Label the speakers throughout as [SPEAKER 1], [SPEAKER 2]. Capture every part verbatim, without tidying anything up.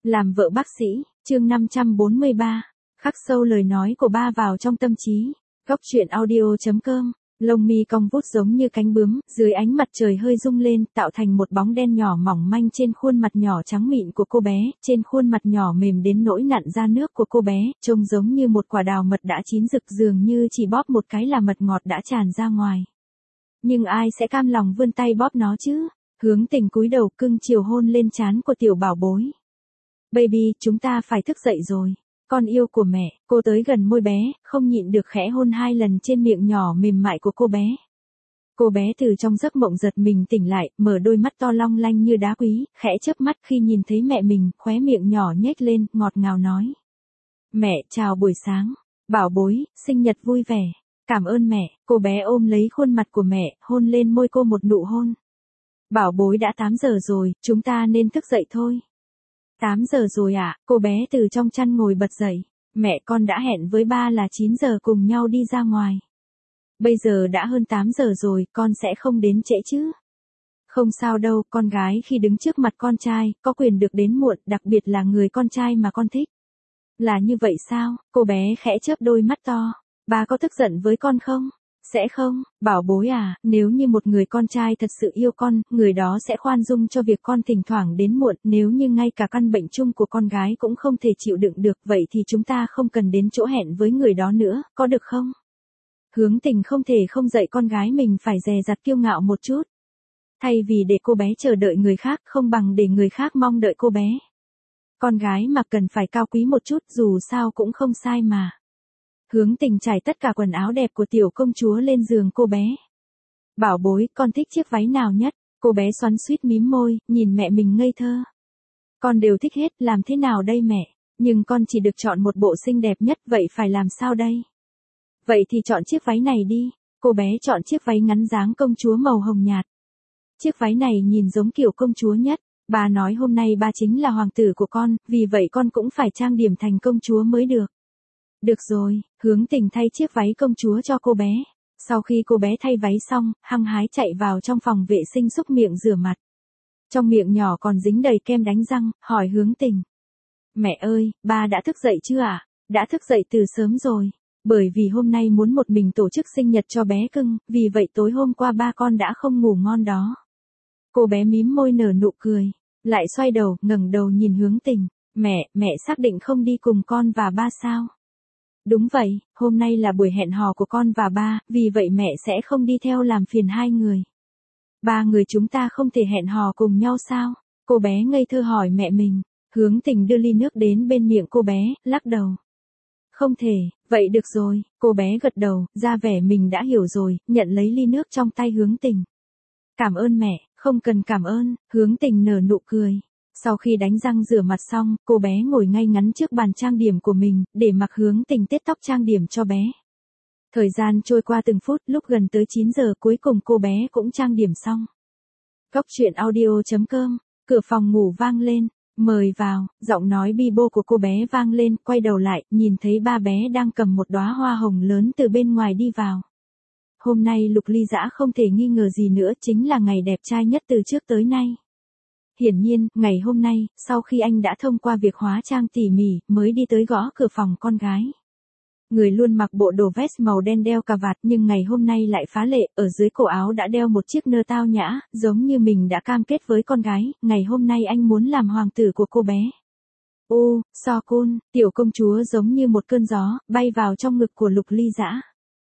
[SPEAKER 1] Làm vợ bác sĩ, chương năm trăm bốn mươi ba. Khắc sâu lời nói của ba vào trong tâm trí. Góc truyện audio.com. Lông mi cong vút giống như cánh bướm, dưới ánh mặt trời hơi rung lên, tạo thành một bóng đen nhỏ mỏng manh trên khuôn mặt nhỏ trắng mịn của cô bé, trên khuôn mặt nhỏ mềm đến nỗi nặn ra nước của cô bé, trông giống như một quả đào mật đã chín rực, dường như chỉ bóp một cái là mật ngọt đã tràn ra ngoài. Nhưng ai sẽ cam lòng vươn tay bóp nó chứ? Hướng Tình cúi đầu cưng chiều hôn lên trán của tiểu bảo bối. Baby, chúng ta phải thức dậy rồi. Con yêu của mẹ, cô tới gần môi bé, không nhịn được khẽ hôn hai lần trên miệng nhỏ mềm mại của cô bé. Cô bé từ trong giấc mộng giật mình tỉnh lại, mở đôi mắt to long lanh như đá quý, khẽ chớp mắt khi nhìn thấy mẹ mình, khóe miệng nhỏ nhếch lên, ngọt ngào nói. Mẹ, chào buổi sáng. Bảo bối, sinh nhật vui vẻ. Cảm ơn mẹ. Cô bé ôm lấy khuôn mặt của mẹ, hôn lên môi cô một nụ hôn. Bảo bối, đã tám giờ rồi, chúng ta nên thức dậy thôi. tám giờ rồi ạ, à? Cô bé từ trong chăn ngồi bật dậy. Mẹ, con đã hẹn với ba là chín giờ cùng nhau đi ra ngoài. Bây giờ đã hơn tám giờ rồi, con sẽ không đến trễ chứ? Không sao đâu, con gái khi đứng trước mặt con trai, có quyền được đến muộn, đặc biệt là người con trai mà con thích. Là như vậy sao? Cô bé khẽ chớp đôi mắt to. Ba có tức giận với con không? Sẽ không, bảo bối à, nếu như một người con trai thật sự yêu con, người đó sẽ khoan dung cho việc con thỉnh thoảng đến muộn, nếu như ngay cả căn bệnh chung của con gái cũng không thể chịu đựng được, vậy thì chúng ta không cần đến chỗ hẹn với người đó nữa, có được không? Hướng Tình không thể không dạy con gái mình phải dè dặt kiêu ngạo một chút. Thay vì để cô bé chờ đợi người khác, không bằng để người khác mong đợi cô bé. Con gái mà cần phải cao quý một chút, dù sao cũng không sai mà. Hướng Tình trải tất cả quần áo đẹp của tiểu công chúa lên giường cô bé. Bảo bối, con thích chiếc váy nào nhất? Cô bé xoắn xuýt mím môi, nhìn mẹ mình ngây thơ. Con đều thích hết, làm thế nào đây mẹ? Nhưng con chỉ được chọn một bộ xinh đẹp nhất, vậy phải làm sao đây? Vậy thì chọn chiếc váy này đi. Cô bé chọn chiếc váy ngắn dáng công chúa màu hồng nhạt. Chiếc váy này nhìn giống kiểu công chúa nhất. Bà nói hôm nay ba chính là hoàng tử của con, vì vậy con cũng phải trang điểm thành công chúa mới được. Được rồi, Hướng Tình thay chiếc váy công chúa cho cô bé. Sau khi cô bé thay váy xong, hăng hái chạy vào trong phòng vệ sinh xúc miệng rửa mặt. Trong miệng nhỏ còn dính đầy kem đánh răng, hỏi Hướng Tình. Mẹ ơi, ba đã thức dậy chưa ạ? À? Đã thức dậy từ sớm rồi. Bởi vì hôm nay muốn một mình tổ chức sinh nhật cho bé cưng, vì vậy tối hôm qua ba con đã không ngủ ngon đó. Cô bé mím môi nở nụ cười, lại xoay đầu, ngẩng đầu nhìn Hướng Tình. Mẹ, mẹ xác định không đi cùng con và ba sao? Đúng vậy, hôm nay là buổi hẹn hò của con và ba, vì vậy mẹ sẽ không đi theo làm phiền hai người. Ba người chúng ta không thể hẹn hò cùng nhau sao? Cô bé ngây thơ hỏi mẹ mình. Hướng Tình đưa ly nước đến bên miệng cô bé, lắc đầu. Không thể, vậy được rồi, cô bé gật đầu, ra vẻ mình đã hiểu rồi, nhận lấy ly nước trong tay Hướng Tình. Cảm ơn mẹ, không cần cảm ơn, Hướng Tình nở nụ cười. Sau khi đánh răng rửa mặt xong, cô bé ngồi ngay ngắn trước bàn trang điểm của mình, để mặc Hướng Tình tết tóc trang điểm cho bé. Thời gian trôi qua từng phút, lúc gần tới chín giờ cuối cùng cô bé cũng trang điểm xong. Góc truyện audio.com, cửa phòng ngủ vang lên, mời vào, giọng nói bi bô của cô bé vang lên, quay đầu lại, nhìn thấy ba bé đang cầm một đóa hoa hồng lớn từ bên ngoài đi vào. Hôm nay Lục Ly Dã không thể nghi ngờ gì nữa, chính là ngày đẹp trai nhất từ trước tới nay. Hiển nhiên, ngày hôm nay, sau khi anh đã thông qua việc hóa trang tỉ mỉ, mới đi tới gõ cửa phòng con gái. Người luôn mặc bộ đồ vest màu đen đeo cà vạt nhưng ngày hôm nay lại phá lệ, ở dưới cổ áo đã đeo một chiếc nơ tao nhã, giống như mình đã cam kết với con gái, ngày hôm nay anh muốn làm hoàng tử của cô bé. Ô, So Kun, tiểu công chúa giống như một cơn gió, bay vào trong ngực của Lục Ly Dã.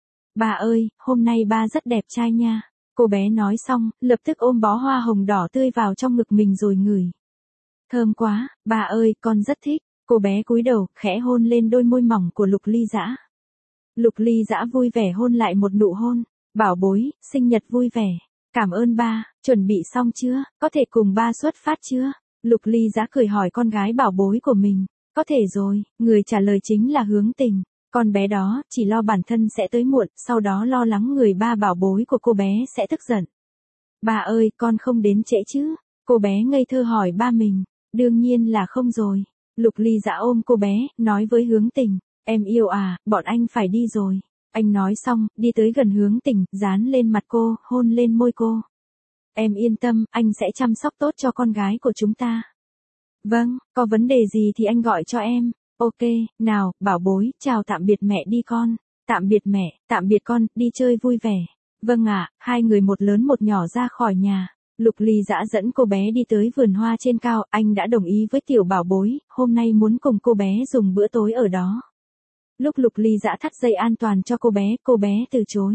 [SPEAKER 1] Ba ơi, hôm nay ba rất đẹp trai nha. Cô bé nói xong, lập tức ôm bó hoa hồng đỏ tươi vào trong ngực mình rồi ngửi. Thơm quá, ba ơi, con rất thích. Cô bé cúi đầu, khẽ hôn lên đôi môi mỏng của Lục Ly Dã. Lục Ly Dã vui vẻ hôn lại một nụ hôn. Bảo bối, sinh nhật vui vẻ. Cảm ơn ba, chuẩn bị xong chưa, có thể cùng ba xuất phát chưa? Lục Ly Dã cười hỏi con gái bảo bối của mình. Có thể rồi, người trả lời chính là Hướng Tình. Con bé đó, chỉ lo bản thân sẽ tới muộn, sau đó lo lắng người ba bảo bối của cô bé sẽ tức giận. Ba ơi, con không đến trễ chứ? Cô bé ngây thơ hỏi ba mình. Đương nhiên là không rồi. Lục Ly Dã ôm cô bé, nói với Hướng Tình. Em yêu à, bọn anh phải đi rồi. Anh nói xong, đi tới gần Hướng Tình, dán lên mặt cô, hôn lên môi cô. Em yên tâm, anh sẽ chăm sóc tốt cho con gái của chúng ta. Vâng, có vấn đề gì thì anh gọi cho em. Ok, nào, bảo bối, chào tạm biệt mẹ đi con. Tạm biệt mẹ, tạm biệt con, đi chơi vui vẻ. Vâng ạ, hai người một lớn một nhỏ ra khỏi nhà. Lục Ly Dã dẫn cô bé đi tới vườn hoa trên cao, anh đã đồng ý với tiểu bảo bối, hôm nay muốn cùng cô bé dùng bữa tối ở đó. Lúc Lục Ly Dã thắt dây an toàn cho cô bé, cô bé từ chối.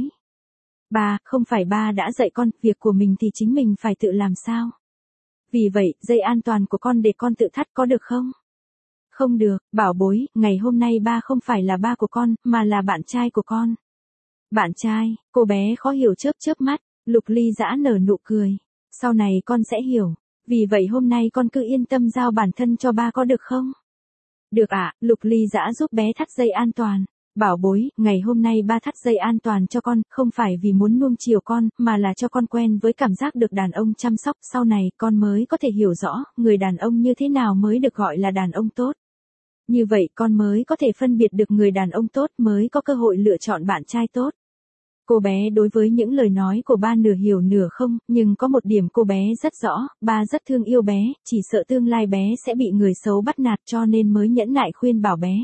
[SPEAKER 1] Ba, không phải ba đã dạy con, việc của mình thì chính mình phải tự làm sao? Vì vậy, dây an toàn của con để con tự thắt có được không? Không được, bảo bối, ngày hôm nay ba không phải là ba của con, mà là bạn trai của con. Bạn trai, cô bé khó hiểu chớp chớp mắt, Lục Ly Dã nở nụ cười. Sau này con sẽ hiểu, vì vậy hôm nay con cứ yên tâm giao bản thân cho ba có được không? Được ạ, à, Lục Ly Dã giúp bé thắt dây an toàn. Bảo bối, ngày hôm nay ba thắt dây an toàn cho con, không phải vì muốn nuông chiều con, mà là cho con quen với cảm giác được đàn ông chăm sóc, sau này con mới có thể hiểu rõ, người đàn ông như thế nào mới được gọi là đàn ông tốt. Như vậy con mới có thể phân biệt được người đàn ông tốt, mới có cơ hội lựa chọn bạn trai tốt. Cô bé đối với những lời nói của ba nửa hiểu nửa không, nhưng có một điểm cô bé rất rõ, ba rất thương yêu bé, chỉ sợ tương lai bé sẽ bị người xấu bắt nạt cho nên mới nhẫn nại khuyên bảo bé.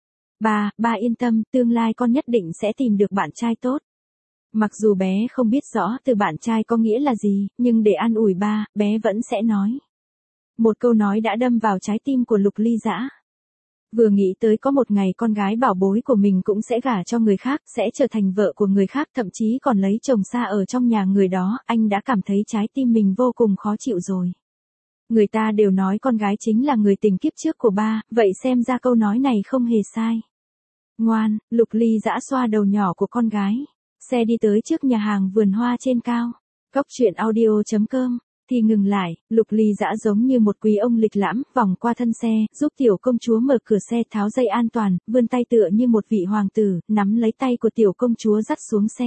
[SPEAKER 1] Ba, ba yên tâm, tương lai con nhất định sẽ tìm được bạn trai tốt. Mặc dù bé không biết rõ từ bạn trai có nghĩa là gì, nhưng để an ủi ba, bé vẫn sẽ nói. Một câu nói đã đâm vào trái tim của Lục Ly Dã. Vừa nghĩ tới có một ngày con gái bảo bối của mình cũng sẽ gả cho người khác, sẽ trở thành vợ của người khác, thậm chí còn lấy chồng xa ở trong nhà người đó, anh đã cảm thấy trái tim mình vô cùng khó chịu rồi. Người ta đều nói con gái chính là người tình kiếp trước của ba, vậy xem ra câu nói này không hề sai. Ngoan, Lục Ly Dã xoa đầu nhỏ của con gái. Xe đi tới trước nhà hàng vườn hoa trên cao. Cốc truyện audio chấm com. Thì ngừng lại, Lục Ly Dã giống như một quý ông lịch lãm, vòng qua thân xe, giúp tiểu công chúa mở cửa xe, tháo dây an toàn, vươn tay tựa như một vị hoàng tử, nắm lấy tay của tiểu công chúa dắt xuống xe.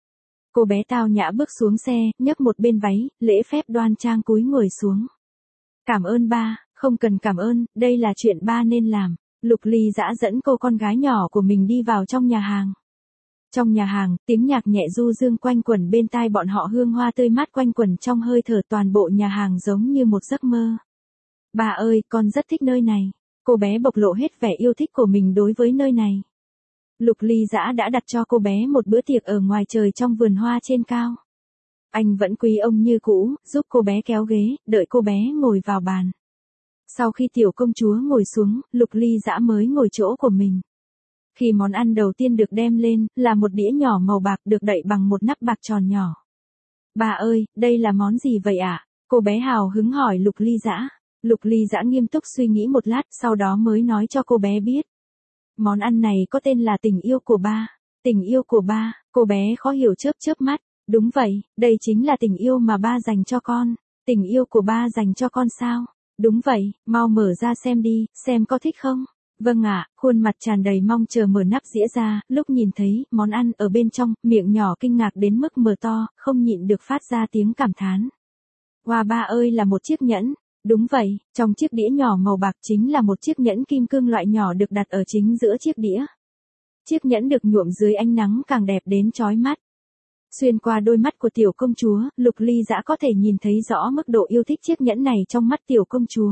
[SPEAKER 1] Cô bé tao nhã bước xuống xe, nhấc một bên váy, lễ phép đoan trang cúi ngồi xuống. Cảm ơn ba, không cần cảm ơn, đây là chuyện ba nên làm. Lục Ly Dã dẫn cô con gái nhỏ của mình đi vào trong nhà hàng. Trong nhà hàng, tiếng nhạc nhẹ du dương quanh quẩn bên tai bọn họ, hương hoa tươi mát quanh quẩn trong hơi thở, toàn bộ nhà hàng giống như một giấc mơ. Bà ơi, con rất thích nơi này. Cô bé bộc lộ hết vẻ yêu thích của mình đối với nơi này. Lục Ly Dã đã đặt cho cô bé một bữa tiệc ở ngoài trời trong vườn hoa trên cao. Anh vẫn quý ông như cũ, giúp cô bé kéo ghế, đợi cô bé ngồi vào bàn. Sau khi tiểu công chúa ngồi xuống, Lục Ly Dã mới ngồi chỗ của mình. Khi món ăn đầu tiên được đem lên, là một đĩa nhỏ màu bạc được đậy bằng một nắp bạc tròn nhỏ. Bà ơi, đây là món gì vậy ạ? À? Cô bé hào hứng hỏi Lục Ly Dã. Lục Ly Dã nghiêm túc suy nghĩ một lát, sau đó mới nói cho cô bé biết. Món ăn này có tên là tình yêu của ba. Tình yêu của ba, cô bé khó hiểu chớp chớp mắt. Đúng vậy, đây chính là tình yêu mà ba dành cho con. Tình yêu của ba dành cho con sao? Đúng vậy, mau mở ra xem đi, xem có thích không? Vâng ạ, à, khuôn mặt tràn đầy mong chờ mở nắp dĩa ra, lúc nhìn thấy món ăn ở bên trong, miệng nhỏ kinh ngạc đến mức mở to, không nhịn được phát ra tiếng cảm thán. Wow, ba ơi, là một chiếc nhẫn. Đúng vậy, trong chiếc đĩa nhỏ màu bạc chính là một chiếc nhẫn kim cương loại nhỏ được đặt ở chính giữa chiếc đĩa. Chiếc nhẫn được nhuộm dưới ánh nắng càng đẹp đến chói mắt. Xuyên qua đôi mắt của tiểu công chúa, Lục Ly Dã có thể nhìn thấy rõ mức độ yêu thích chiếc nhẫn này trong mắt tiểu công chúa.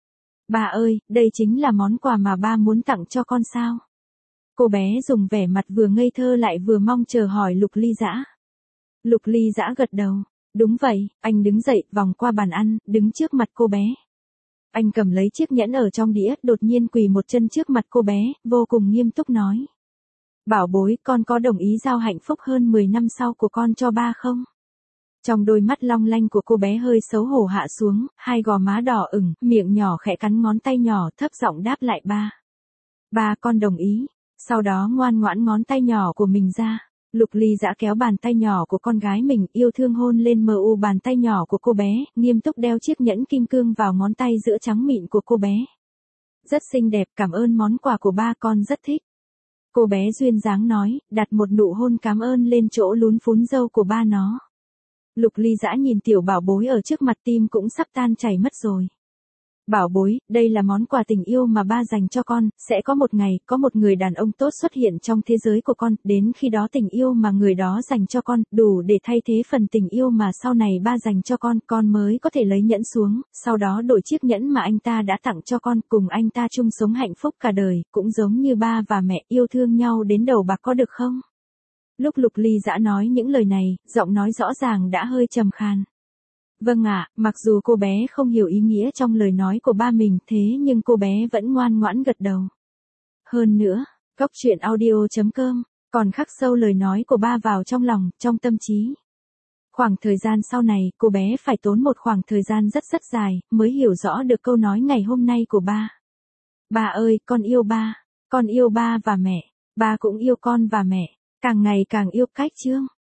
[SPEAKER 1] Bà ơi, đây chính là món quà mà ba muốn tặng cho con sao? Cô bé dùng vẻ mặt vừa ngây thơ lại vừa mong chờ hỏi Lục Ly Dã. Lục Ly Dã gật đầu. Đúng vậy, anh đứng dậy, vòng qua bàn ăn, đứng trước mặt cô bé. Anh cầm lấy chiếc nhẫn ở trong đĩa, đột nhiên quỳ một chân trước mặt cô bé, vô cùng nghiêm túc nói. Bảo bối, con có đồng ý giao hạnh phúc hơn mười năm sau của con cho ba không? Trong đôi mắt long lanh của cô bé hơi xấu hổ hạ xuống, hai gò má đỏ ửng, miệng nhỏ khẽ cắn ngón tay nhỏ, thấp giọng đáp lại ba. Ba, con đồng ý. Sau đó ngoan ngoãn ngón tay nhỏ của mình ra. Lục Ly Dã kéo bàn tay nhỏ của con gái mình, yêu thương hôn lên mờ u bàn tay nhỏ của cô bé, nghiêm túc đeo chiếc nhẫn kim cương vào ngón tay giữa trắng mịn của cô bé. Rất xinh đẹp, cảm ơn món quà của ba, con rất thích. Cô bé duyên dáng nói, đặt một nụ hôn cảm ơn lên chỗ lún phún râu của ba nó. Lục Ly Dã nhìn tiểu bảo bối ở trước mặt, tim cũng sắp tan chảy mất rồi. Bảo bối, đây là món quà tình yêu mà ba dành cho con, sẽ có một ngày, có một người đàn ông tốt xuất hiện trong thế giới của con, đến khi đó tình yêu mà người đó dành cho con, đủ để thay thế phần tình yêu mà sau này ba dành cho con, con mới có thể lấy nhẫn xuống, sau đó đổi chiếc nhẫn mà anh ta đã tặng cho con, cùng anh ta chung sống hạnh phúc cả đời, cũng giống như ba và mẹ yêu thương nhau đến đầu bạc có được không? Lúc Lục Ly Dã nói những lời này, giọng nói rõ ràng đã hơi trầm khan. Vâng ạ, mặc dù cô bé không hiểu ý nghĩa trong lời nói của ba mình, thế nhưng cô bé vẫn ngoan ngoãn gật đầu. Hơn nữa, Cóc truyện audio chấm com còn khắc sâu lời nói của ba vào trong lòng, trong tâm trí. Khoảng thời gian sau này, cô bé phải tốn một khoảng thời gian rất rất dài, mới hiểu rõ được câu nói ngày hôm nay của ba. Ba ơi, con yêu ba, con yêu ba và mẹ, ba cũng yêu con và mẹ, càng ngày càng yêu cách chương.